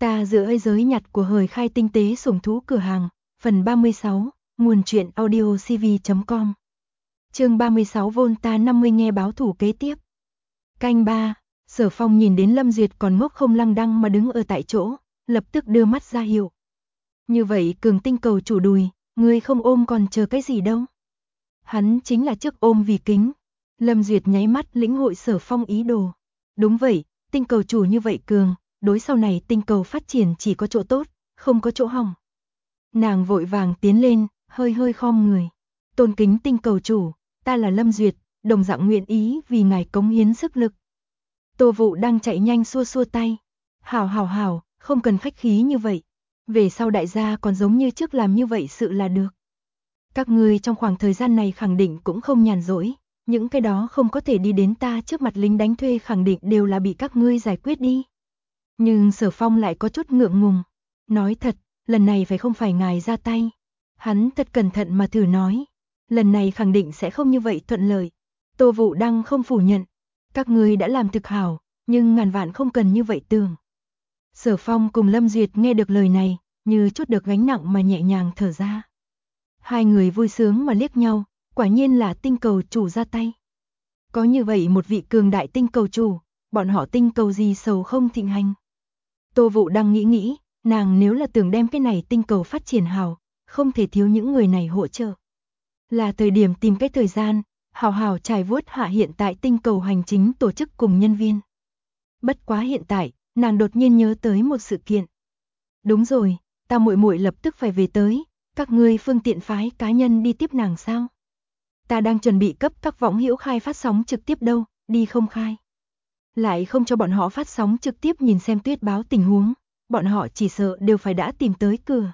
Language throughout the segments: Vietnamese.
Ta giữa ấy giới nhặt của hời khai tinh tế sủng thú cửa hàng, phần 36, nguồn truyện audio cv.com. Chương 36 Volta 50 nghe báo thủ kế tiếp. Canh 3, Sở Phong nhìn đến Lâm Duyệt còn ngốc không lăng đăng mà đứng ở tại chỗ, lập tức đưa mắt ra hiệu. Như vậy cường tinh cầu chủ đùi, ngươi không ôm còn chờ cái gì đâu. Hắn chính là trước ôm vì kính. Lâm Duyệt nháy mắt lĩnh hội Sở Phong ý đồ. Đúng vậy, tinh cầu chủ như vậy cường, đối sau này tinh cầu phát triển chỉ có chỗ tốt, không có chỗ hỏng. Nàng vội vàng tiến lên, hơi khom người. Tôn kính tinh cầu chủ, ta là Lâm Duyệt, đồng dạng nguyện ý vì ngài cống hiến sức lực. Tô Vụ đang chạy nhanh xua tay. Hảo, không cần khách khí như vậy. Về sau đại gia còn giống như trước làm như vậy sự là được. Các ngươi trong khoảng thời gian này khẳng định cũng không nhàn rỗi. Những cái đó không có thể đi đến ta trước mặt lính đánh thuê khẳng định đều là bị các ngươi giải quyết đi. Nhưng Sở Phong lại có chút ngượng ngùng. Nói thật, lần này phải không phải ngài ra tay. Hắn thật cẩn thận mà thử nói. Lần này khẳng định sẽ không như vậy thuận lợi. Tô Vụ Đăng không phủ nhận. Các ngươi đã làm thực hảo, nhưng ngàn vạn không cần như vậy tưởng. Sở Phong cùng Lâm Duyệt nghe được lời này, như chút được gánh nặng mà nhẹ nhàng thở ra. Hai người vui sướng mà liếc nhau, quả nhiên là tinh cầu chủ ra tay. Có như vậy một vị cường đại tinh cầu chủ, bọn họ tinh cầu gì sầu không thịnh hành. Tô Vụ Đăng nghĩ, nàng nếu là tưởng đem cái này tinh cầu phát triển hảo, không thể thiếu những người này hỗ trợ. Là thời điểm tìm cái thời gian, hảo trải vuốt hạ hiện tại tinh cầu hành chính tổ chức cùng nhân viên. Bất quá hiện tại, nàng đột nhiên nhớ tới một sự kiện. Đúng rồi, ta muội muội lập tức phải về tới, các ngươi phương tiện phái cá nhân đi tiếp nàng sao? Ta đang chuẩn bị cấp các võng hữu khai phát sóng trực tiếp đâu, đi không khai. Lại không cho bọn họ phát sóng trực tiếp nhìn xem tuyết báo tình huống, bọn họ chỉ sợ đều phải đã tìm tới cửa.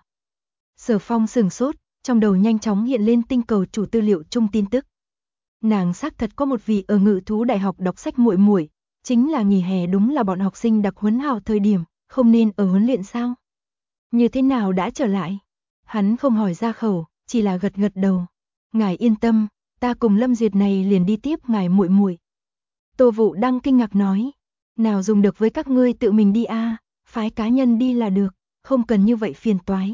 Sở Phong sửng sốt, trong đầu nhanh chóng hiện lên tinh cầu chủ tư liệu chung tin tức. Nàng xác thật có một vị ở Ngự thú đại học đọc sách muội muội, chính là nghỉ hè đúng là bọn học sinh đặc huấn hào thời điểm, không nên ở huấn luyện sao? Như thế nào đã trở lại? Hắn không hỏi ra khẩu, chỉ là gật đầu. Ngài yên tâm, ta cùng Lâm Duyệt này liền đi tiếp ngài muội muội. Tô Vụ Đăng kinh ngạc nói, nào dùng được với các ngươi tự mình đi a, phái cá nhân đi là được, không cần như vậy phiền toái.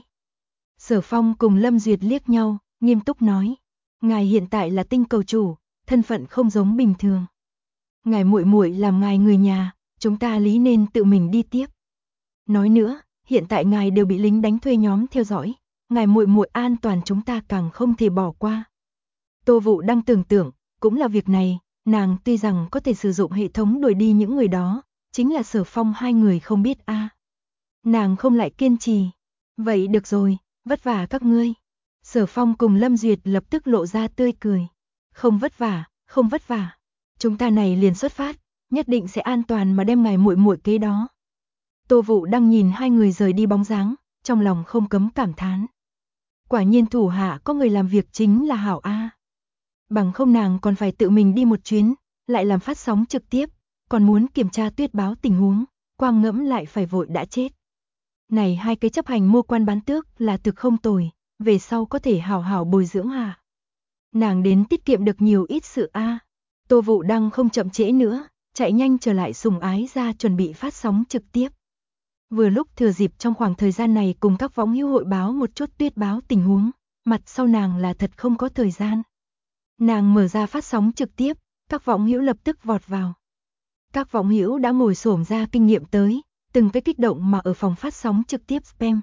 Sở Phong cùng Lâm Duyệt liếc nhau, nghiêm túc nói, ngài hiện tại là tinh cầu chủ, thân phận không giống bình thường. Ngài muội muội làm ngài người nhà, chúng ta lý nên tự mình đi tiếp. Nói nữa, hiện tại ngài đều bị lính đánh thuê nhóm theo dõi, ngài muội muội an toàn chúng ta càng không thể bỏ qua. Tô Vụ Đăng tưởng tượng, cũng là việc này, nàng tuy rằng có thể sử dụng hệ thống đuổi đi những người đó, chính là Sở Phong hai người không biết a. Nàng không lại kiên trì. Vậy được rồi, vất vả các ngươi. Sở Phong cùng Lâm Duyệt lập tức lộ ra tươi cười. Không vất vả. Chúng ta này liền xuất phát, nhất định sẽ an toàn mà đem ngài muội muội kế đó. Tô Vụ Đăng nhìn hai người rời đi bóng dáng, trong lòng không cấm cảm thán. Quả nhiên thủ hạ có người làm việc chính là hảo a. Bằng không nàng còn phải tự mình đi một chuyến, lại làm phát sóng trực tiếp, còn muốn kiểm tra tuyết báo tình huống, quang ngẫm lại phải vội đã chết. Này hai cái chấp hành mua quan bán tước là thực không tồi, về sau có thể hảo bồi dưỡng hà. Nàng đến tiết kiệm được nhiều ít sự a. Tô Vụ Đăng không chậm trễ nữa, chạy nhanh trở lại sùng ái ra chuẩn bị phát sóng trực tiếp. Vừa lúc thừa dịp trong khoảng thời gian này cùng các võng hữu hội báo một chút tuyết báo tình huống, mặt sau nàng là thật không có thời gian. Nàng mở ra phát sóng trực tiếp, các võng hữu lập tức vọt vào. Các võng hữu đã ngồi xổm ra kinh nghiệm tới, từng cái kích động mà ở phòng phát sóng trực tiếp spam.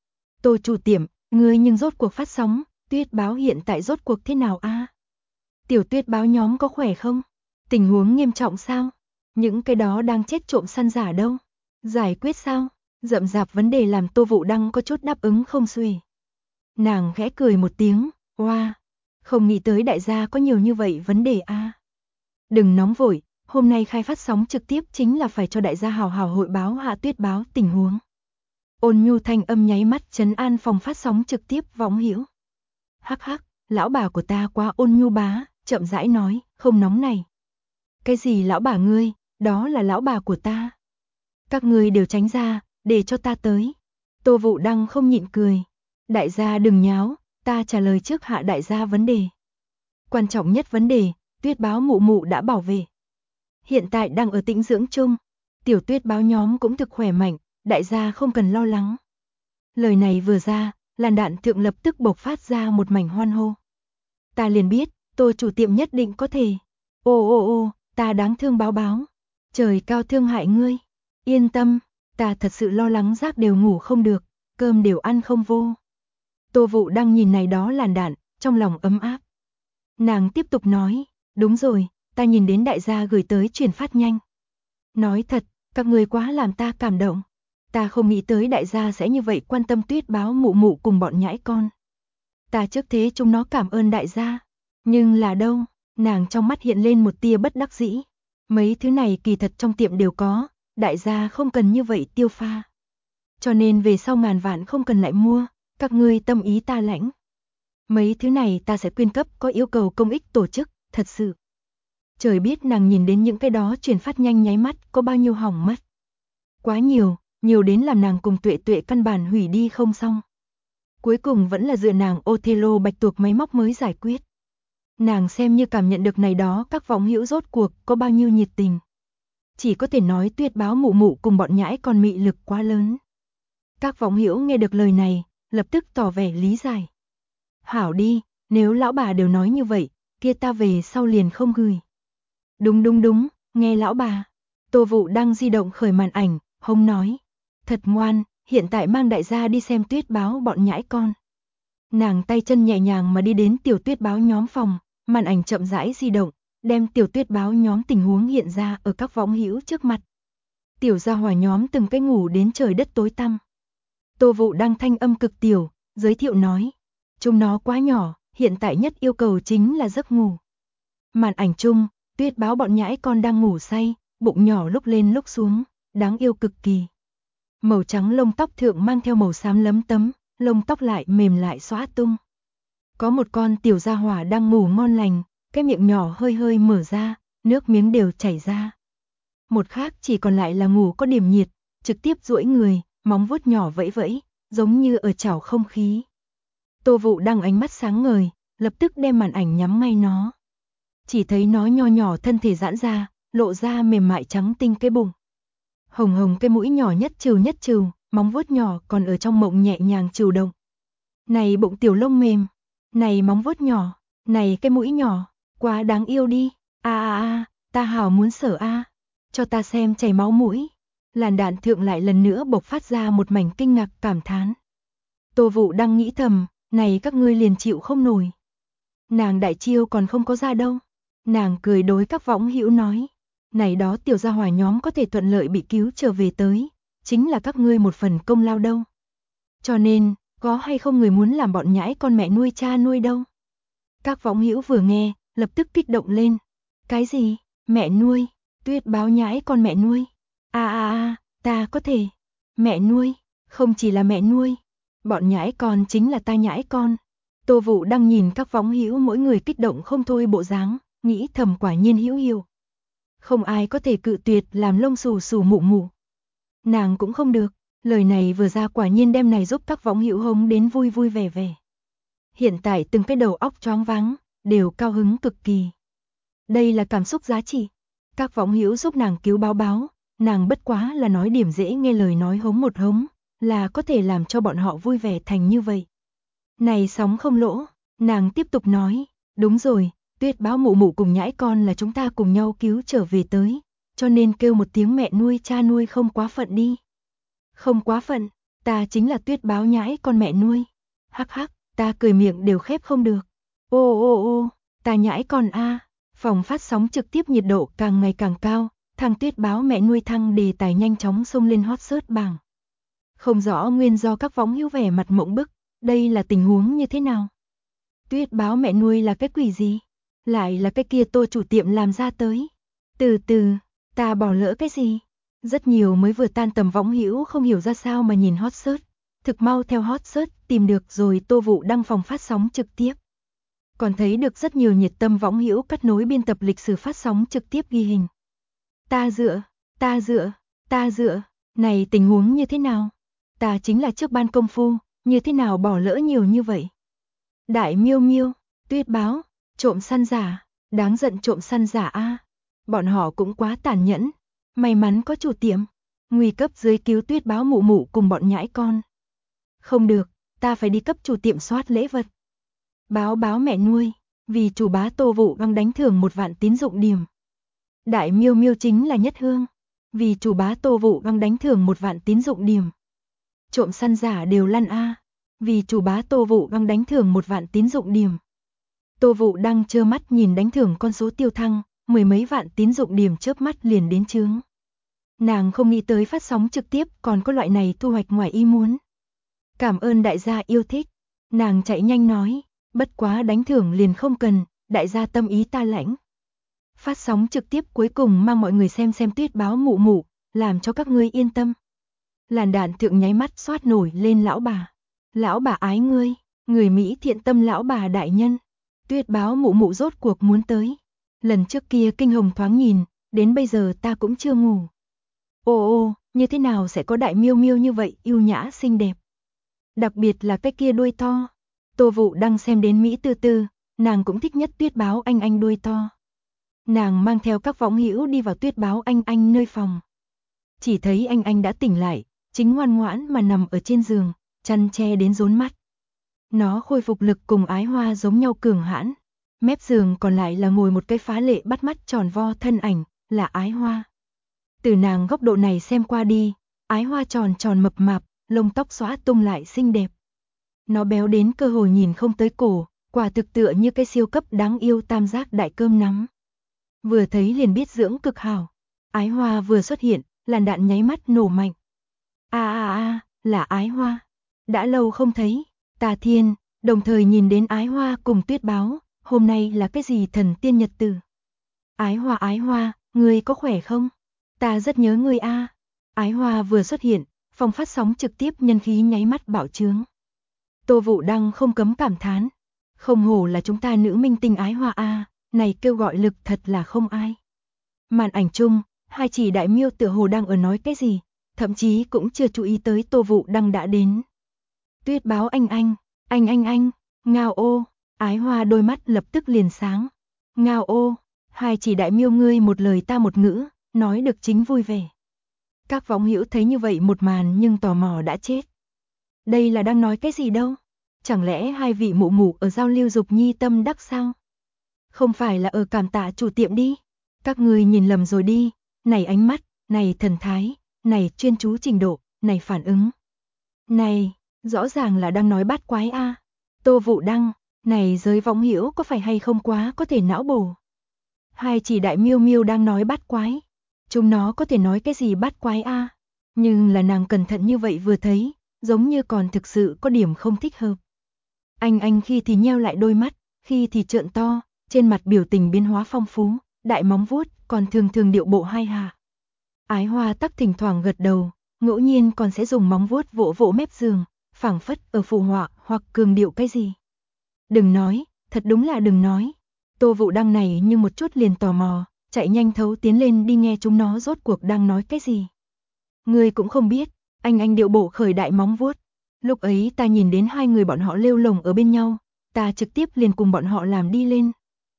Tô chủ tiệm, ngươi nhưng rốt cuộc phát sóng, tuyết báo hiện tại rốt cuộc thế nào a? Tiểu tuyết báo nhóm có khỏe không? Tình huống nghiêm trọng sao? Những cái đó đang chết trộm săn giả đâu? Giải quyết sao? Rậm rạp vấn đề làm Tô Vụ Đăng có chút đáp ứng không xuể. Nàng khẽ cười một tiếng, oa, không nghĩ tới đại gia có nhiều như vậy vấn đề a. Đừng nóng vội, hôm nay khai phát sóng trực tiếp chính là phải cho đại gia hào hội báo hạ tuyết báo tình huống. Ôn nhu thanh âm nháy mắt trấn an phòng phát sóng trực tiếp võng hữu. Hắc, lão bà của ta quá ôn nhu bá, chậm rãi nói, không nóng này. Cái gì lão bà ngươi, đó là lão bà của ta. Các ngươi đều tránh ra, để cho ta tới. Tô Vụ Đăng không nhịn cười. Đại gia đừng nháo, ta trả lời trước hạ đại gia vấn đề. Quan trọng nhất vấn đề, tuyết báo mụ mụ đã bảo vệ. Hiện tại đang ở tĩnh dưỡng chung, tiểu tuyết báo nhóm cũng thực khỏe mạnh, đại gia không cần lo lắng. Lời này vừa ra, làn đạn thượng lập tức bộc phát ra một mảnh hoan hô. Ta liền biết, Tô chủ tiệm nhất định có thể. Ô, ta đáng thương báo báo. Trời cao thương hại ngươi. Yên tâm, ta thật sự lo lắng giấc đều ngủ không được, cơm đều ăn không vô. Tô Vũ đang nhìn này đó làn đạn, trong lòng ấm áp. Nàng tiếp tục nói, đúng rồi, ta nhìn đến đại gia gửi tới truyền phát nhanh. Nói thật, các người quá làm ta cảm động. Ta không nghĩ tới đại gia sẽ như vậy quan tâm Tuyết báo mụ mụ cùng bọn nhãi con. Ta trước thế chúng nó cảm ơn đại gia. Nhưng là đâu, nàng trong mắt hiện lên một tia bất đắc dĩ. Mấy thứ này kỳ thật trong tiệm đều có, đại gia không cần như vậy tiêu pha. Cho nên về sau ngàn vạn không cần lại mua, các ngươi tâm ý ta lãnh. Mấy thứ này ta sẽ quyên cấp có yêu cầu công ích tổ chức, thật sự. Trời biết nàng nhìn đến những cái đó truyền phát nhanh nháy mắt có bao nhiêu hỏng mất. Quá nhiều đến làm nàng cùng Tuệ Tuệ căn bản hủy đi không xong. Cuối cùng vẫn là dựa nàng Othello bạch tuộc máy móc mới giải quyết. Nàng xem như cảm nhận được này đó các võng hữu rốt cuộc có bao nhiêu nhiệt tình. Chỉ có thể nói Tuyết báo mụ mụ cùng bọn nhãi con mị lực quá lớn. Các võng hữu nghe được lời này, lập tức tỏ vẻ lý giải. Hảo đi, nếu lão bà đều nói như vậy, kia ta về sau liền không gửi. Đúng, nghe lão bà. Tô Vũ đang di động khởi màn ảnh, hông nói. Thật ngoan, hiện tại mang đại gia đi xem Tuyết báo bọn nhãi con. Nàng tay chân nhẹ nhàng mà đi đến tiểu Tuyết báo nhóm phòng, màn ảnh chậm rãi di động, đem tiểu Tuyết báo nhóm tình huống hiện ra ở các võng hữu trước mặt. Tiểu gia hỏa nhóm từng cái ngủ đến trời đất tối tăm. Tô Vũ đang thanh âm cực tiểu, giới thiệu nói. Chúng nó quá nhỏ, hiện tại nhất yêu cầu chính là giấc ngủ. Màn ảnh chung, Tuyết báo bọn nhãi con đang ngủ say, bụng nhỏ lúc lên lúc xuống, đáng yêu cực kỳ. Màu trắng lông tóc thượng mang theo màu xám lấm tấm, lông tóc lại mềm lại xõa tung. Có một con tiểu gia hỏa đang ngủ ngon lành, cái miệng nhỏ hơi hơi mở ra, nước miếng đều chảy ra. Một khác chỉ còn lại là ngủ có điểm nhiệt, trực tiếp duỗi người, móng vuốt nhỏ vẫy vẫy, giống như ở chảo không khí. Tô Vũ đang ánh mắt sáng ngời, lập tức đem màn ảnh nhắm ngay nó. Chỉ thấy nó nho nhỏ thân thể giãn ra, lộ ra mềm mại trắng tinh cái bụng. Hồng hồng cái mũi nhỏ nhất trừ, móng vuốt nhỏ còn ở trong mộng nhẹ nhàng trừu động. Này bụng tiểu lông mềm, này móng vuốt nhỏ, này cái mũi nhỏ, quá đáng yêu đi. Ta hảo muốn sở a. Cho ta xem chảy máu mũi. Làn đạn thượng lại lần nữa bộc phát ra một mảnh kinh ngạc cảm thán. Tô Vũ đang nghĩ thầm, này các ngươi liền chịu không nổi. Nàng đại chiêu còn không có ra đâu. Nàng cười đối các võng hữu nói, này đó tiểu gia hỏa nhóm có thể thuận lợi bị cứu trở về tới, chính là các ngươi một phần công lao đâu. Cho nên, có hay không người muốn làm bọn nhãi con mẹ nuôi cha nuôi đâu. Các võng hữu vừa nghe, lập tức kích động lên. Cái gì? Mẹ nuôi? Tuyết báo nhãi con mẹ nuôi? Ta có thể. Mẹ nuôi? Không chỉ là mẹ nuôi. Bọn nhãi con chính là ta nhãi con. Tô Vũ đang nhìn các võng hữu mỗi người kích động không thôi bộ dáng, nghĩ thầm quả nhiên hữu hiệu. Không ai có thể cự tuyệt làm lông xù xù mụ mụ. Nàng cũng không được, lời này vừa ra quả nhiên đem này giúp các võng hữu hống đến vui vui vẻ vẻ. Hiện tại từng cái đầu óc choáng váng, đều cao hứng cực kỳ. Đây là cảm xúc giá trị. Các võng hữu giúp nàng cứu báo báo, nàng bất quá là nói điểm dễ nghe lời nói hống một hống, là có thể làm cho bọn họ vui vẻ thành như vậy. Này sóng không lỗ, nàng tiếp tục nói, đúng rồi, Tuyết báo mụ mụ cùng nhãi con là chúng ta cùng nhau cứu trở về tới, cho nên kêu một tiếng mẹ nuôi cha nuôi không quá phận đi. Không quá phận, ta chính là Tuyết báo nhãi con mẹ nuôi. Hắc hắc, ta cười miệng đều khép không được. Ô, ta nhãi con a. Phòng phát sóng trực tiếp nhiệt độ càng ngày càng cao, thằng Tuyết báo mẹ nuôi thăng đề tài nhanh chóng xông lên hot search bảng. Không rõ nguyên do các võng hữu vẻ mặt mộng bức, đây là tình huống như thế nào? Tuyết báo mẹ nuôi là cái quỷ gì? Lại là cái kia Tô chủ tiệm làm ra tới. Từ từ, ta bỏ lỡ cái gì? Rất nhiều mới vừa tan tầm võng hữu không hiểu ra sao mà nhìn hot search. Thực mau theo hot search tìm được rồi Tô Vũ đăng phòng phát sóng trực tiếp. Còn thấy được rất nhiều nhiệt tâm võng hữu cắt nối biên tập lịch sử phát sóng trực tiếp ghi hình. Ta dựa, này tình huống như thế nào? Ta chính là trước ban công phu, như thế nào bỏ lỡ nhiều như vậy? Đại miêu miêu, Tuyết báo, trộm săn giả, đáng giận trộm săn giả a. Bọn họ cũng quá tàn nhẫn, may mắn có chủ tiệm. Nguy cấp dưới cứu Tuyết Báo mụ mụ cùng bọn nhãi con. Không được, ta phải đi cấp chủ tiệm soát lễ vật. Báo báo mẹ nuôi, vì chủ bá Tô Vũ Băng đánh thưởng 1 vạn tín dụng điểm. Đại miêu miêu chính là Nhất Hương, vì chủ bá Tô Vũ Băng đánh thưởng 1 vạn tín dụng điểm. Trộm săn giả đều lăn a, vì chủ bá Tô Vũ Băng đánh thưởng 1 vạn tín dụng điểm. Tô Vũ Đăng trơ mắt nhìn đánh thưởng con số tiêu thăng, 10 mấy vạn tín dụng điểm chớp mắt liền đến chướng. Nàng không nghĩ tới phát sóng trực tiếp còn có loại này thu hoạch ngoài ý muốn. Cảm ơn đại gia yêu thích. Nàng chạy nhanh nói, bất quá đánh thưởng liền không cần, đại gia tâm ý ta lãnh. Phát sóng trực tiếp cuối cùng mang mọi người xem Tuyết Báo mụ mụ, làm cho các ngươi yên tâm. Làn đạn thượng nháy mắt xoát nổi lên lão bà. Lão bà ái ngươi, người Mỹ thiện tâm lão bà đại nhân. Tuyết Báo mụ mụ rốt cuộc muốn tới. Lần trước kia kinh hồng thoáng nhìn, đến bây giờ ta cũng chưa ngủ. Ô, như thế nào sẽ có đại miêu miêu như vậy yêu nhã xinh đẹp. Đặc biệt là cái kia đuôi to. Tô Vũ Đăng xem đến Mỹ tư tư, nàng cũng thích nhất Tuyết Báo anh đuôi to. Nàng mang theo các võng hữu đi vào Tuyết Báo anh nơi phòng. Chỉ thấy anh đã tỉnh lại, chính ngoan ngoãn mà nằm ở trên giường, chăn che đến rốn mắt. Nó khôi phục lực cùng Ái Hoa giống nhau cường hãn. Mép giường còn lại là ngồi một cái phá lệ bắt mắt tròn vo thân ảnh, là Ái Hoa. Từ nàng góc độ này xem qua đi, Ái Hoa tròn tròn mập mạp, lông tóc xõa tung lại xinh đẹp. Nó béo đến cơ hồ nhìn không tới cổ, quả thực tựa như cái siêu cấp đáng yêu tam giác đại cơm nắm. Vừa thấy liền biết dưỡng cực hảo. Ái Hoa vừa xuất hiện, làn đạn nháy mắt nổ mạnh. Là Ái Hoa. Đã lâu không thấy, Tà Thiên, đồng thời nhìn đến Ái Hoa cùng Tuyết Báo, hôm nay là cái gì thần tiên nhật tử. Ái Hoa, ngươi có khỏe không? Ta rất nhớ ngươi a. Ái Hoa vừa xuất hiện, phòng phát sóng trực tiếp nhân khí nháy mắt bạo trướng. Tô Vũ Đăng không cấm cảm thán. Không hổ là chúng ta nữ minh tinh Ái Hoa a, này kêu gọi lực thật là không ai. Màn ảnh chung, hai chỉ đại miêu tựa hồ đang ở nói cái gì, thậm chí cũng chưa chú ý tới Tô Vũ Đăng đã đến. Tuyết Báo anh, ngao ô, Ái Hoa đôi mắt lập tức liền sáng. Ngao ô, hai chỉ đại miêu ngươi một lời ta một ngữ, nói được chính vui vẻ. Các võng hữu thấy như vậy một màn nhưng tò mò đã chết. Đây là đang nói cái gì đâu? Chẳng lẽ hai vị mụ mụ ở giao lưu dục nhi tâm đắc sao? Không phải là ở cảm tạ chủ tiệm đi? Các người nhìn lầm rồi đi, này ánh mắt, này thần thái, này chuyên chú trình độ, này phản ứng. Này, rõ ràng là đang nói bát quái a. Tô Vũ Đăng, này giới võng hữu có phải hay không quá có thể não bổ. Hai chỉ đại miêu miêu đang nói bát quái. Chúng nó có thể nói cái gì bát quái a? Nhưng là nàng cẩn thận như vậy vừa thấy, giống như còn thực sự có điểm không thích hợp. Anh khi thì nheo lại đôi mắt, khi thì trợn to, trên mặt biểu tình biến hóa phong phú, đại móng vuốt, còn thường điệu bộ hai hạ. Ái Hoa tắc thỉnh thoảng gật đầu, ngẫu nhiên còn sẽ dùng móng vuốt vỗ vỗ mép giường, phảng phất ở phụ họa hoặc cường điệu cái gì. Đừng nói, thật đúng là đừng nói. Tô Vũ Đăng này nhưng một chút liền tò mò, chạy nhanh thấu tiến lên đi nghe chúng nó rốt cuộc đang nói cái gì. Ngươi cũng không biết, anh điệu bộ khởi đại móng vuốt. Lúc ấy ta nhìn đến hai người bọn họ lêu lồng ở bên nhau, ta trực tiếp liền cùng bọn họ làm đi lên.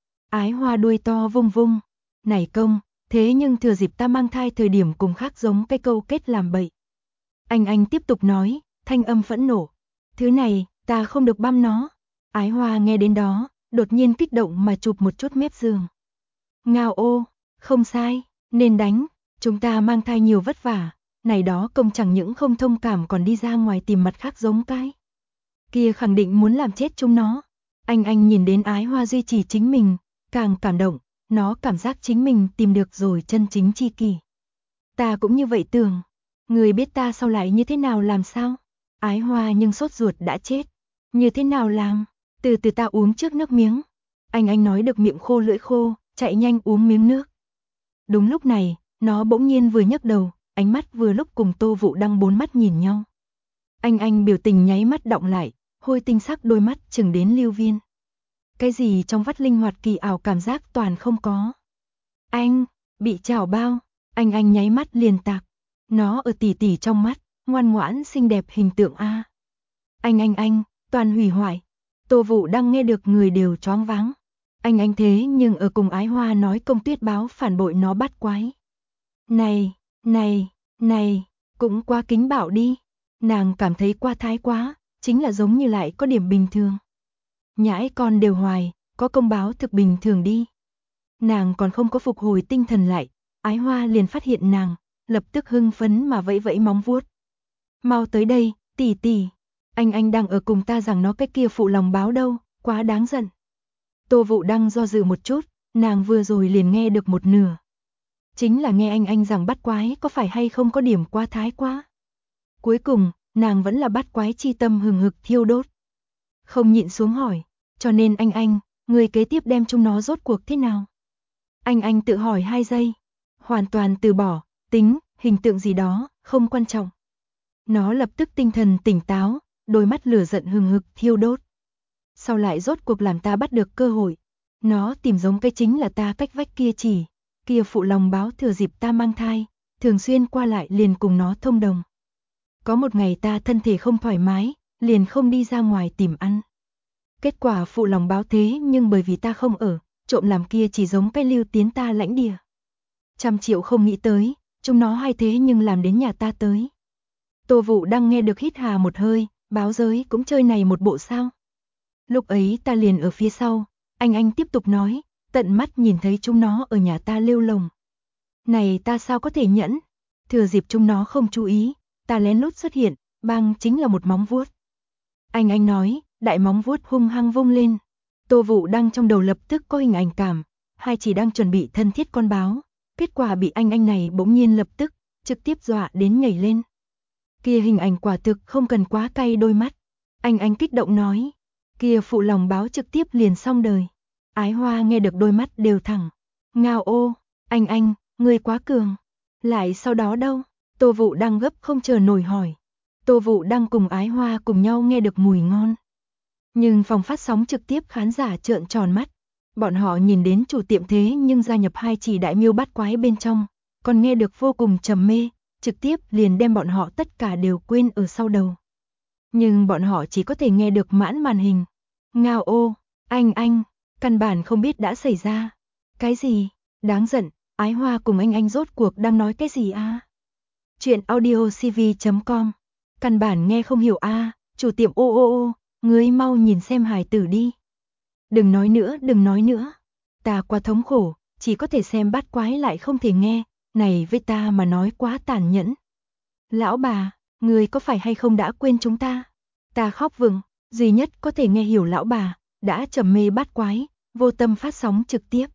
Ái Hoa đuôi to vung vung, này công, thế nhưng thừa dịp ta mang thai thời điểm cùng khác giống cái câu kết làm bậy. Anh tiếp tục nói, thanh âm phẫn nộ. Thứ này, ta không được băm nó. Ái Hoa nghe đến đó, đột nhiên kích động mà chụp một chút mép giường. Ngao ô, không sai, nên đánh, chúng ta mang thai nhiều vất vả, này đó công chẳng những không thông cảm còn đi ra ngoài tìm mặt khác giống cái. Kia khẳng định muốn làm chết chúng nó. Anh nhìn đến Ái Hoa duy trì chính mình, càng cảm động, nó cảm giác chính mình tìm được rồi chân chính tri kỷ. Ta cũng như vậy tưởng, người biết ta sau lại như thế nào làm sao? Ái Hoa nhưng sốt ruột đã chết. Như thế nào làm? Từ từ ta uống trước nước miếng. Anh nói được miệng khô lưỡi khô, chạy nhanh uống miếng nước. Đúng lúc này, nó bỗng nhiên vừa nhấc đầu, ánh mắt vừa lúc cùng Tô Vũ Đăng bốn mắt nhìn nhau. Anh biểu tình nháy mắt động lại, hôi tinh sắc đôi mắt chừng đến lưu viên. Cái gì trong vắt linh hoạt kỳ ảo cảm giác toàn không có. Anh, bị chảo bao, anh nháy mắt liền tạc. Nó ở tỉ trong mắt, ngoan ngoãn xinh đẹp hình tượng a. Anh, toàn hủy hoại. Tô Vũ Đăng nghe được người đều choáng váng. Anh thế nhưng ở cùng Ái Hoa nói công Tuyết Báo phản bội nó bắt quái. Này, Này, cũng quá kính bạo đi. Nàng cảm thấy qua thái quá, chính là giống như lại có điểm bình thường. Nhãi con đều hoài, có công báo thực bình thường đi. Nàng còn không có phục hồi tinh thần lại, Ái Hoa liền phát hiện nàng, lập tức hưng phấn mà vẫy vẫy móng vuốt. Mau tới đây, tỷ tỷ, anh đang ở cùng ta rằng nó cái kia phụ lòng báo đâu, quá đáng giận. Tô Vũ Đăng do dự một chút, nàng vừa rồi liền nghe được một nửa. Chính là nghe anh rằng bắt quái có phải hay không có điểm quá thái quá. Cuối cùng, nàng vẫn là bắt quái chi tâm hừng hực thiêu đốt. Không nhịn xuống hỏi, cho nên anh, người kế tiếp đem chúng nó rốt cuộc thế nào? Anh tự hỏi 2 giây, hoàn toàn từ bỏ, tính, hình tượng gì đó, không quan trọng. Nó lập tức tinh thần tỉnh táo, đôi mắt lửa giận hừng hực thiêu đốt. Sau lại rốt cuộc làm ta bắt được cơ hội. Nó tìm giống cái chính là ta cách vách kia chỉ. Kia phụ lòng báo thừa dịp ta mang thai, thường xuyên qua lại liền cùng nó thông đồng. Có một ngày ta thân thể không thoải mái, liền không đi ra ngoài tìm ăn. Kết quả phụ lòng báo thế nhưng bởi vì ta không ở, trộm làm kia chỉ giống cái lưu tiến ta lãnh địa. 100 triệu không nghĩ tới, chúng nó hay thế nhưng làm đến nhà ta tới. Tô Vũ Đăng nghe được hít hà một hơi, báo giới cũng chơi này một bộ sao. Lúc ấy ta liền ở phía sau, anh tiếp tục nói, tận mắt nhìn thấy chúng nó ở nhà ta lêu lồng. Này ta sao có thể nhẫn, thừa dịp chúng nó không chú ý, ta lén lút xuất hiện, bang chính là một móng vuốt. Anh nói, đại móng vuốt hung hăng vung lên. Tô Vũ Đăng trong đầu lập tức có hình ảnh cảm, hai chỉ đang chuẩn bị thân thiết con báo, kết quả bị anh này bỗng nhiên lập tức, trực tiếp dọa đến nhảy lên. Kia hình ảnh quả thực không cần quá cay đôi mắt. Anh kích động nói, kia phụ lòng báo trực tiếp liền xong đời. Ái Hoa nghe được đôi mắt đều thẳng. Ngao ô, anh, ngươi quá cường. Lại sau đó đâu? Tô Vũ Đăng gấp không chờ nổi hỏi. Tô Vũ Đăng cùng Ái Hoa cùng nhau nghe được mùi ngon. Nhưng phòng phát sóng trực tiếp khán giả trợn tròn mắt. Bọn họ nhìn đến chủ tiệm thế nhưng gia nhập hai chỉ đại miêu bắt quái bên trong, còn nghe được vô cùng trầm mê, trực tiếp liền đem bọn họ tất cả đều quên ở sau đầu. Nhưng bọn họ chỉ có thể nghe được mãn màn hình. Ngao ô, anh, căn bản không biết đã xảy ra. Cái gì? Đáng giận, Ái Hoa cùng anh rốt cuộc đang nói cái gì a? Chuyện audiocv.com. Căn bản nghe không hiểu a, chủ tiệm ô, ngươi mau nhìn xem hài tử đi. Đừng nói nữa. Ta quá thống khổ, chỉ có thể xem bắt quái lại không thể nghe, này với ta mà nói quá tàn nhẫn. Lão bà, ngươi có phải hay không đã quên chúng ta? Ta khóc vừng, duy nhất có thể nghe hiểu lão bà, đã trầm mê bắt quái, vô tâm phát sóng trực tiếp.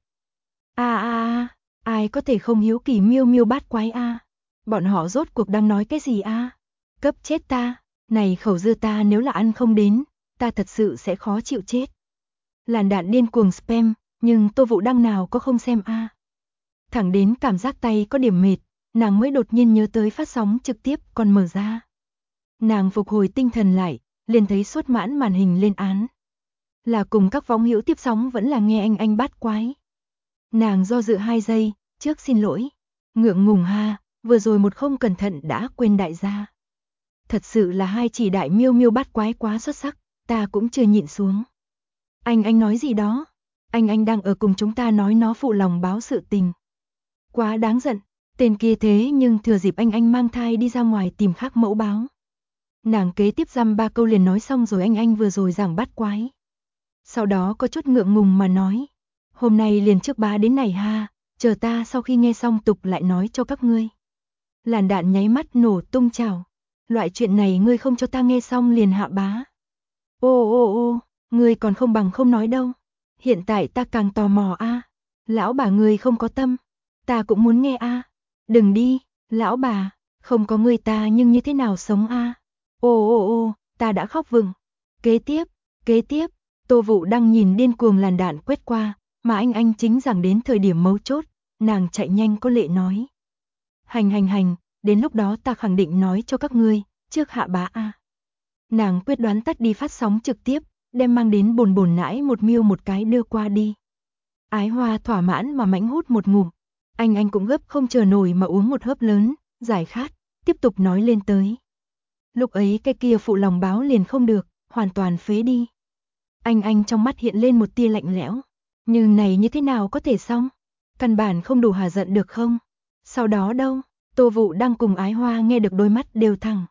Ai có thể không hiếu kỳ miêu bắt quái a? Bọn họ rốt cuộc đang nói cái gì a? Cấp chết ta, này khẩu dưa ta nếu là ăn không đến, ta thật sự sẽ khó chịu chết. Làn đạn điên cuồng spam, nhưng Tô Vũ Đăng nào có không xem a. Thẳng đến cảm giác tay có điểm mệt, nàng mới đột nhiên nhớ tới phát sóng trực tiếp còn mở ra. Nàng phục hồi tinh thần lại, liền thấy suốt mãn màn hình lên án. Là cùng các võng hữu tiếp sóng vẫn là nghe anh bắt quái. Nàng do dự 2 giây, trước xin lỗi. Ngượng ngùng ha, vừa rồi một không cẩn thận đã quên đại gia. Thật sự là hai chỉ đại miêu bắt quái quá xuất sắc, ta cũng chưa nhịn xuống. Anh nói gì đó? Anh đang ở cùng chúng ta nói nó phụ lòng báo sự tình. Quá đáng giận, tên kia thế nhưng thừa dịp anh mang thai đi ra ngoài tìm khác mẫu báo. Nàng kế tiếp dăm 3 câu liền nói xong rồi anh vừa rồi giảng bắt quái. Sau đó có chút ngượng ngùng mà nói, hôm nay liền trước bá đến này ha, chờ ta sau khi nghe xong tục lại nói cho các ngươi. Làn đạn nháy mắt nổ tung trào, loại chuyện này ngươi không cho ta nghe xong liền hạ bá. Ô, ngươi còn không bằng không nói đâu. Hiện tại ta càng tò mò a. Lão bà ngươi không có tâm, ta cũng muốn nghe a. Đừng đi, lão bà, không có ngươi ta nhưng như thế nào sống a. Ô, ta đã khóc vừng. Kế tiếp, Tô Vũ Đăng nhìn điên cuồng làn đạn quét qua, mà anh chính giảng đến thời điểm mấu chốt, nàng chạy nhanh có lệ nói. Hành, đến lúc đó ta khẳng định nói cho các ngươi, trước hạ bá a. Nàng quyết đoán tắt đi phát sóng trực tiếp, đem mang đến bồn nãi một miêu một cái đưa qua đi. Ái Hoa thỏa mãn mà mãnh hút một ngụm, anh cũng gấp không chờ nổi mà uống một hớp lớn, giải khát, tiếp tục nói lên tới. Lúc ấy cái kia phụ lòng báo liền không được, hoàn toàn phế đi. Anh trong mắt hiện lên một tia lạnh lẽo, nhưng này như thế nào có thể xong? Căn bản không đủ hà giận được không? Sau đó đâu? Tô Vũ đang cùng Ái Hoa nghe được đôi mắt đều thẳng.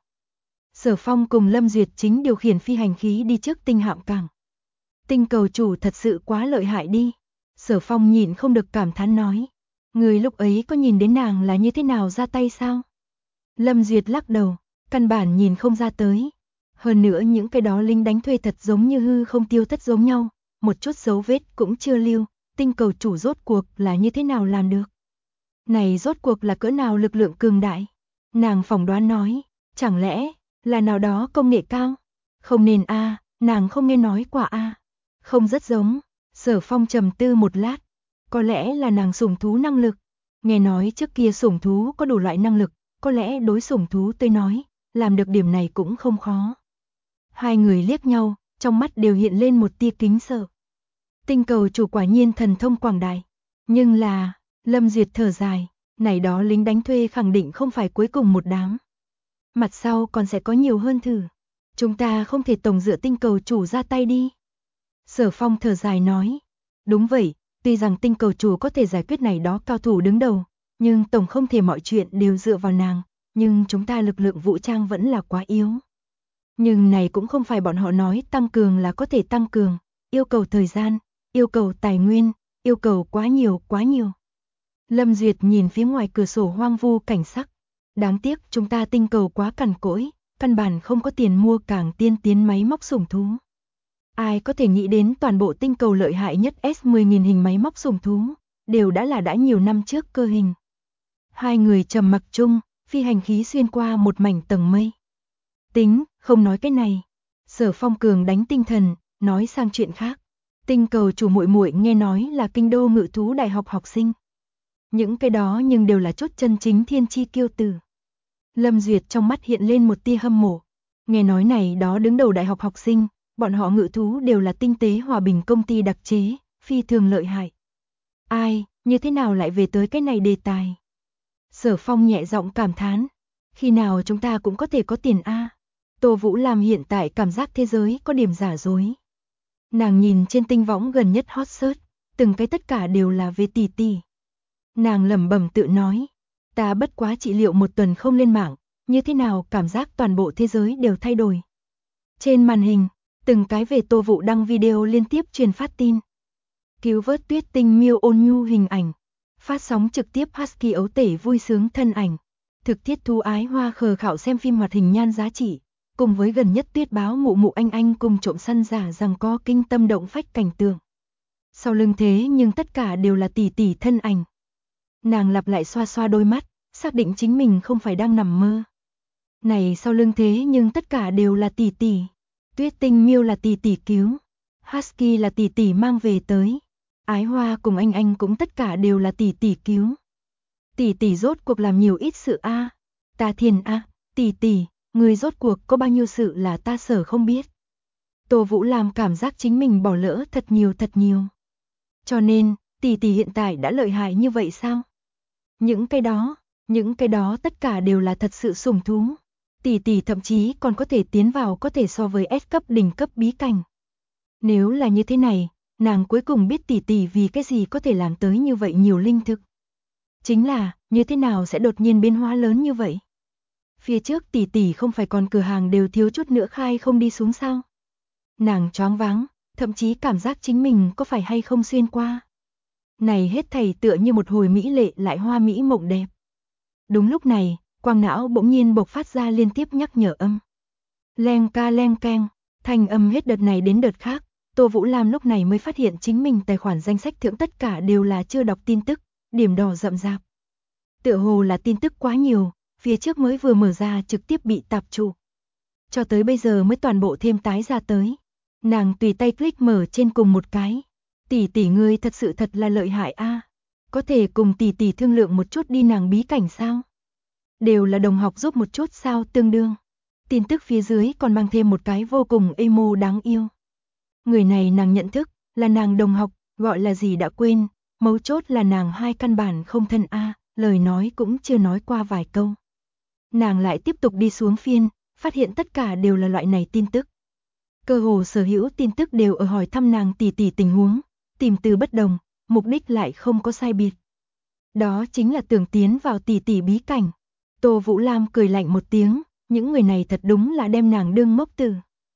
Sở Phong cùng Lâm Duyệt chính điều khiển phi hành khí đi trước tinh hạm cảng. Tinh cầu chủ thật sự quá lợi hại đi. Sở Phong nhịn không được cảm thán nói. Người lúc ấy có nhìn đến nàng là như thế nào ra tay sao? Lâm Duyệt lắc đầu, căn bản nhìn không ra tới. Hơn nữa những cái đó lính đánh thuê thật giống như hư không tiêu thất giống nhau, một chút dấu vết cũng chưa lưu, tinh cầu chủ rốt cuộc là như thế nào làm được? Này rốt cuộc là cỡ nào lực lượng cường đại? Nàng phỏng đoán nói, chẳng lẽ là nào đó công nghệ cao? Không nên a, nàng không nghe nói qua a. Không rất giống. Sở Phong trầm tư một lát, có lẽ là nàng sủng thú năng lực. Nghe nói trước kia sủng thú có đủ loại năng lực, có lẽ đối sủng thú tới nói, làm được điểm này cũng không khó. Hai người liếc nhau, trong mắt đều hiện lên một tia kính sợ. Tinh cầu chủ quả nhiên thần thông quảng đại, nhưng là, Lâm Duyệt thở dài, này đó lính đánh thuê khẳng định không phải cuối cùng một đám. Mặt sau còn sẽ có nhiều hơn thử. Chúng ta không thể tổng dựa tinh cầu chủ ra tay đi. Sở Phong thở dài nói, đúng vậy, tuy rằng tinh cầu chủ có thể giải quyết này đó cao thủ đứng đầu, nhưng tổng không thể mọi chuyện đều dựa vào nàng, nhưng chúng ta lực lượng vũ trang vẫn là quá yếu. Nhưng này cũng không phải bọn họ nói tăng cường là có thể tăng cường, yêu cầu thời gian, yêu cầu tài nguyên, yêu cầu quá nhiều quá nhiều. Lâm Duyệt nhìn phía ngoài cửa sổ hoang vu cảnh sắc, đáng tiếc chúng ta tinh cầu quá cằn cỗi, căn bản không có tiền mua càng tiên tiến máy móc sủng thú. Ai có thể nghĩ đến toàn bộ tinh cầu lợi hại nhất S10.000 hình máy móc sủng thú, đều đã nhiều năm trước cơ hình. Hai người trầm mặc chung, phi hành khí xuyên qua một mảnh tầng mây. Tính, không nói cái này. Sở Phong cường đánh tinh thần, nói sang chuyện khác. Tinh cầu chủ muội muội nghe nói là kinh đô ngự thú đại học học sinh. Những cái đó nhưng đều là chút chân chính thiên chi kiêu tử. Lâm Duyệt trong mắt hiện lên một tia hâm mộ. Nghe nói này đó đứng đầu đại học học sinh, bọn họ ngự thú đều là tinh tế hòa bình công ty đặc chế, phi thường lợi hại. Ai, như thế nào lại về tới cái này đề tài? Sở Phong nhẹ giọng cảm thán. Khi nào chúng ta cũng có thể có tiền a? Tô Vũ làm hiện tại cảm giác thế giới có điểm giả dối. Nàng nhìn trên tinh võng gần nhất hot search, từng cái tất cả đều là về tỷ tỷ. Nàng lẩm bẩm tự nói, ta bất quá trị liệu một tuần không lên mạng, như thế nào cảm giác toàn bộ thế giới đều thay đổi. Trên màn hình, từng cái về Tô Vũ đăng video liên tiếp truyền phát tin. Cứu vớt Tuyết Tinh Miêu ôn nhu hình ảnh, phát sóng trực tiếp Husky ấu tể vui sướng thân ảnh, thực thiết thu Ái Hoa khờ khảo xem phim hoạt hình nhan giá trị, cùng với gần nhất Tuyết Báo mụ mụ anh cùng trộm săn giả rằng có kinh tâm động phách cảnh tượng. Sau lưng thế nhưng tất cả đều là tỷ tỷ thân ảnh. Nàng lặp lại xoa xoa đôi mắt, xác định chính mình không phải đang nằm mơ. Này sau lưng thế nhưng tất cả đều là tỷ tỷ. Tuyết Tinh Miêu là tỷ tỷ cứu, Husky là tỷ tỷ mang về tới, Ái Hoa cùng anh cũng tất cả đều là tỷ tỷ cứu. Tỷ tỷ rốt cuộc làm nhiều ít sự a? Ta thiền a, tỷ tỷ, người rốt cuộc có bao nhiêu sự là ta sở không biết. Tô Vũ làm cảm giác chính mình bỏ lỡ thật nhiều. Cho nên, tỷ tỷ hiện tại đã lợi hại như vậy sao? Những cái đó tất cả đều là thật sự sủng thú. Tỷ tỷ thậm chí còn có thể tiến vào có thể so với S cấp đỉnh cấp bí cảnh. Nếu là như thế này, nàng cuối cùng biết tỷ tỷ vì cái gì có thể làm tới như vậy nhiều linh thực. Chính là, như thế nào sẽ đột nhiên biến hóa lớn như vậy? Phía trước tỷ tỷ không phải còn cửa hàng đều thiếu chút nữa khai không đi xuống sao? Nàng choáng váng, thậm chí cảm giác chính mình có phải hay không xuyên qua. Này hết thảy tựa như một hồi mỹ lệ lại hoa mỹ mộng đẹp. Đúng lúc này, quang não bỗng nhiên bộc phát ra liên tiếp nhắc nhở âm. Leng ca leng keng, thanh âm hết đợt này đến đợt khác. Tô Vũ Lam lúc này mới phát hiện chính mình tài khoản danh sách thưởng tất cả đều là chưa đọc tin tức, điểm đỏ rậm rạp. Tựa hồ là tin tức quá nhiều, phía trước mới vừa mở ra trực tiếp bị tạp trụ. Cho tới bây giờ mới toàn bộ thêm tái ra tới. Nàng tùy tay click mở trên cùng một cái. Tỷ tỷ ngươi thật sự thật là lợi hại a. Có thể cùng tỷ tỷ thương lượng một chút đi nàng bí cảnh sao? Đều là đồng học giúp một chút sao tương đương. Tin tức phía dưới còn mang thêm một cái vô cùng emo đáng yêu. Người này nàng nhận thức, là nàng đồng học, gọi là gì đã quên, mấu chốt là nàng hai căn bản không thân a, lời nói cũng chưa nói qua vài câu. Nàng lại tiếp tục đi xuống phiên, phát hiện tất cả đều là loại này tin tức. Cơ hồ sở hữu tin tức đều ở hỏi thăm nàng tỷ tỷ tình huống, tìm từ bất đồng, mục đích lại không có sai biệt. Đó chính là tưởng tiến vào tỷ tỷ bí cảnh. Tô Vũ Lam cười lạnh một tiếng, những người này thật đúng là đem nàng đương mốc tử.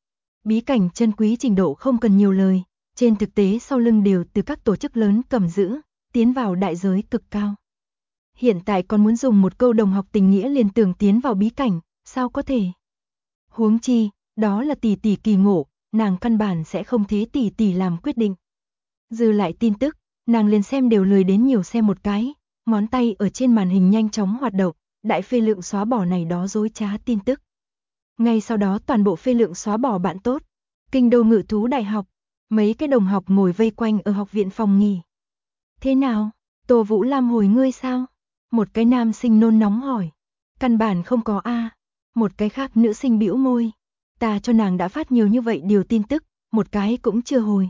Bí cảnh chân quý trình độ không cần nhiều lời, trên thực tế sau lưng đều từ các tổ chức lớn cầm giữ, tiến vào đại giới cực cao. Hiện tại còn muốn dùng một câu đồng học tình nghĩa liền tưởng tiến vào bí cảnh, sao có thể? Huống chi, đó là tỷ tỷ kỳ ngộ, nàng căn bản sẽ không thế tỷ tỷ làm quyết định. Dư lại tin tức, nàng liền xem đều lười đến nhiều xem một cái, ngón tay ở trên màn hình nhanh chóng hoạt động, đại phê lượng xóa bỏ này đó dối trá tin tức. Ngay sau đó toàn bộ phê lượng xóa bỏ bạn tốt, kinh đô ngự thú đại học, mấy cái đồng học ngồi vây quanh ở học viện phòng nghỉ. Thế nào, Tô Vũ Lam hồi ngươi sao? Một cái nam sinh nôn nóng hỏi. Căn bản không có a. Một cái khác nữ sinh bĩu môi. Ta cho nàng đã phát nhiều như vậy điều tin tức, một cái cũng chưa hồi.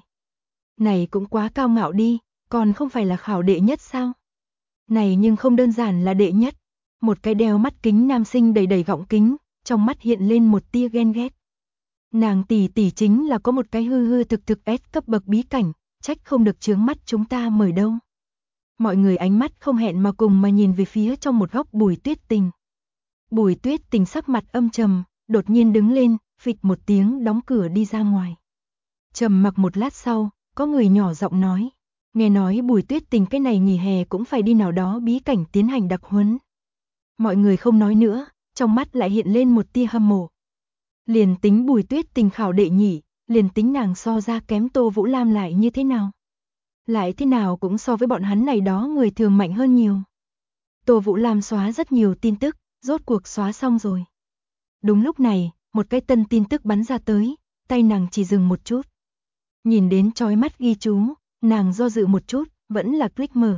Này cũng quá cao ngạo đi, còn không phải là khảo đệ nhất sao? Này nhưng không đơn giản là đệ nhất. Một cái đeo mắt kính nam sinh đầy đầy gọng kính, trong mắt hiện lên một tia ghen ghét. Nàng tỷ tỷ chính là có một cái hư hư thực thực S cấp bậc bí cảnh, trách không được chướng mắt chúng ta mời đâu. Mọi người ánh mắt không hẹn mà cùng mà nhìn về phía trong một góc Bùi Tuyết Tình. Bùi Tuyết Tình sắc mặt âm trầm, đột nhiên đứng lên, phịch một tiếng đóng cửa đi ra ngoài. Trầm mặc một lát sau, có người nhỏ giọng nói, nghe nói Bùi Tuyết Tình cái này nghỉ hè cũng phải đi nào đó bí cảnh tiến hành đặc huấn. Mọi người không nói nữa, trong mắt lại hiện lên một tia hâm mộ. Liền tính Bùi Tuyết Tình khảo đệ nhị, liền tính nàng so ra kém Tô Vũ Lam lại như thế nào? Lại thế nào cũng so với bọn hắn này đó người thường mạnh hơn nhiều. Tô Vũ Lam xóa rất nhiều tin tức, rốt cuộc xóa xong rồi. Đúng lúc này, một cái tân tin tức bắn ra tới, tay nàng chỉ dừng một chút. Nhìn đến chói mắt ghi chú, nàng do dự một chút, vẫn là click mở.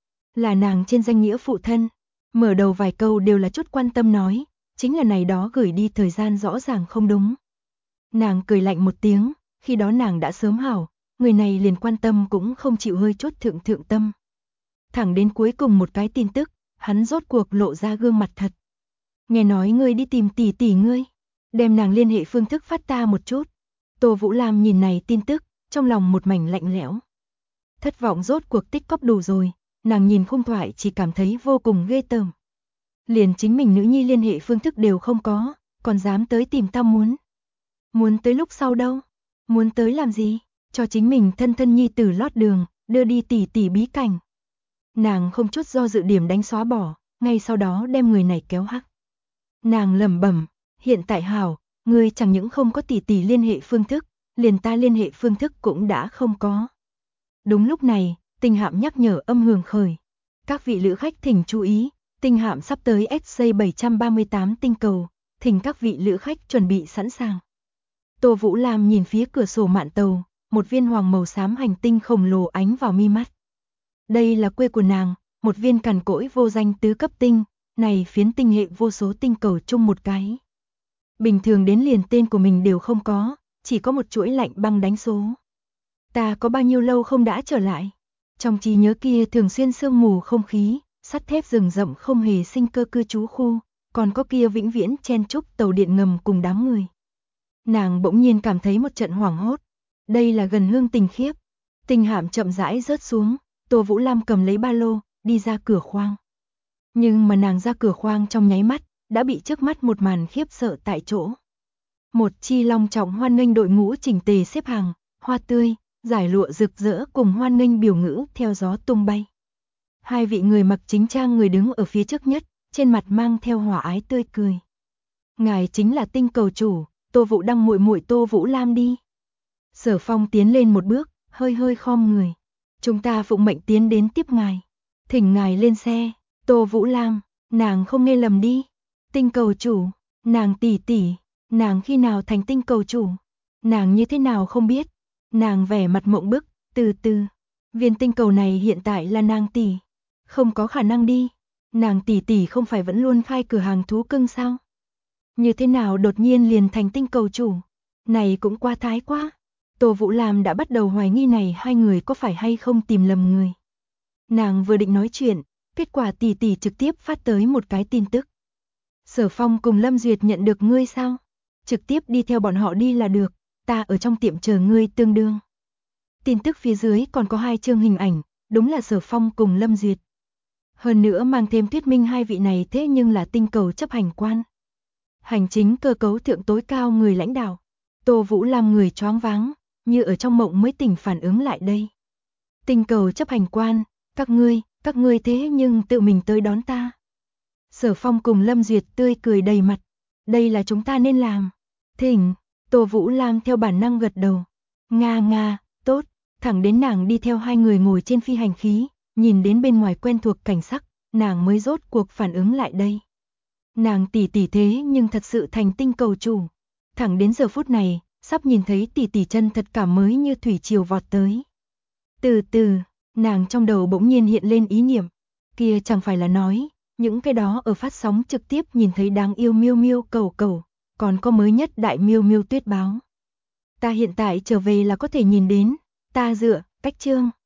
Là nàng trên danh nghĩa phụ thân, mở đầu vài câu đều là chút quan tâm nói, chính là này đó gửi đi thời gian rõ ràng không đúng. Nàng cười lạnh một tiếng, khi đó nàng đã sớm hảo, người này liền quan tâm cũng không chịu hơi chút thượng tâm. Thẳng đến cuối cùng một cái tin tức, hắn rốt cuộc lộ ra gương mặt thật. Nghe nói ngươi đi tìm tỷ tỷ ngươi, đem nàng liên hệ phương thức phát ta một chút. Tô Vũ Lam nhìn này tin tức, trong lòng một mảnh lạnh lẽo. Thất vọng rốt cuộc tích cóp đủ rồi, nàng nhìn khung thoại chỉ cảm thấy vô cùng ghê tởm. Liền chính mình nữ nhi liên hệ phương thức đều không có, còn dám tới tìm ta muốn. Muốn tới lúc sau đâu? Muốn tới làm gì? Cho chính mình thân nhi tử lót đường, đưa đi tỷ tỷ bí cảnh. Nàng không chút do dự điểm đánh xóa bỏ, ngay sau đó đem người này kéo hắc. Nàng lẩm bẩm, hiện tại hảo, ngươi chẳng những không có tỷ tỷ liên hệ phương thức, liền ta liên hệ phương thức cũng đã không có. Đúng lúc này, Tinh Hạm nhắc nhở âm hưởng khởi. Các vị lữ khách thỉnh chú ý, Tinh Hạm sắp tới SC738 tinh cầu, thỉnh các vị lữ khách chuẩn bị sẵn sàng. Tô Vũ Lam nhìn phía cửa sổ mạn tàu, một viên hoàng màu xám hành tinh khổng lồ ánh vào mi mắt. Đây là quê của nàng, một viên cằn cỗi vô danh tứ cấp tinh, này phiến tinh hệ vô số tinh cầu chung một cái. Bình thường đến liền tên của mình đều không có, chỉ có một chuỗi lạnh băng đánh số. Ta có bao nhiêu lâu không đã trở lại? Trong trí nhớ kia thường xuyên sương mù không khí, sắt thép rừng rậm không hề sinh cơ cư trú khu, còn có kia vĩnh viễn chen chúc tàu điện ngầm cùng đám người. Nàng bỗng nhiên cảm thấy một trận hoảng hốt. Đây là gần hương tình khiếp. Tinh Hạm chậm rãi rớt xuống, Tô Vũ Lam cầm lấy ba lô, đi ra cửa khoang. Nhưng mà nàng ra cửa khoang trong nháy mắt, đã bị trước mắt một màn khiếp sợ tại chỗ. Một chi long trọng hoan nghênh đội ngũ chỉnh tề xếp hàng, hoa tươi, giải lụa rực rỡ cùng hoan nghênh biểu ngữ theo gió tung bay. Hai vị người mặc chính trang người đứng ở phía trước nhất, trên mặt mang theo hòa ái tươi cười. Ngài chính là tinh cầu chủ, Tô Vũ Đăng muội muội Tô Vũ Lam đi. Sở Phong tiến lên một bước, hơi hơi khom người. Chúng ta phụng mệnh tiến đến tiếp ngài. Thỉnh ngài lên xe. Tô Vũ Lam, nàng không nghe lầm đi. Tinh cầu chủ, nàng tỷ tỷ, nàng khi nào thành tinh cầu chủ? Nàng như thế nào không biết? Nàng vẻ mặt mộng bức, từ từ. Viên tinh cầu này hiện tại là nàng tỷ. Không có khả năng đi. Nàng tỷ tỷ không phải vẫn luôn khai cửa hàng thú cưng sao? Như thế nào đột nhiên liền thành tinh cầu chủ? Này cũng quá thái quá. Tô Vũ Lam đã bắt đầu hoài nghi này hai người có phải hay không tìm lầm người. Nàng vừa định nói chuyện, kết quả tỷ tỷ trực tiếp phát tới một cái tin tức. Sở Phong cùng Lâm Duyệt nhận được ngươi sao? Trực tiếp đi theo bọn họ đi là được, ta ở trong tiệm chờ ngươi tương đương. Tin tức phía dưới còn có 2 chương hình ảnh, đúng là Sở Phong cùng Lâm Duyệt. Hơn nữa mang thêm thuyết minh hai vị này thế nhưng là tinh cầu chấp hành quan. Hành chính cơ cấu thượng tối cao người lãnh đạo. Tô Vũ làm người choáng váng, như ở trong mộng mới tỉnh phản ứng lại đây. Tinh cầu chấp hành quan, các ngươi thế nhưng tự mình tới đón ta. Sở Phong cùng Lâm Duyệt tươi cười đầy mặt, đây là chúng ta nên làm. Thỉnh, Tô Vũ Lam theo bản năng gật đầu. Nga, tốt, thẳng đến nàng đi theo hai người ngồi trên phi hành khí, nhìn đến bên ngoài quen thuộc cảnh sắc, nàng mới rốt cuộc phản ứng lại đây. Nàng tỷ tỷ thế nhưng thật sự thành tinh cầu chủ. Thẳng đến giờ phút này, sắp nhìn thấy tỷ tỷ chân thật cảm mới như thủy triều vọt tới. Từ từ, nàng trong đầu bỗng nhiên hiện lên ý niệm, kia chẳng phải là nói, những cái đó ở phát sóng trực tiếp nhìn thấy đáng yêu miêu miêu cẩu, còn có mới nhất đại miêu miêu tuyết báo. Ta hiện tại trở về là có thể nhìn đến, ta dựa, cách chương.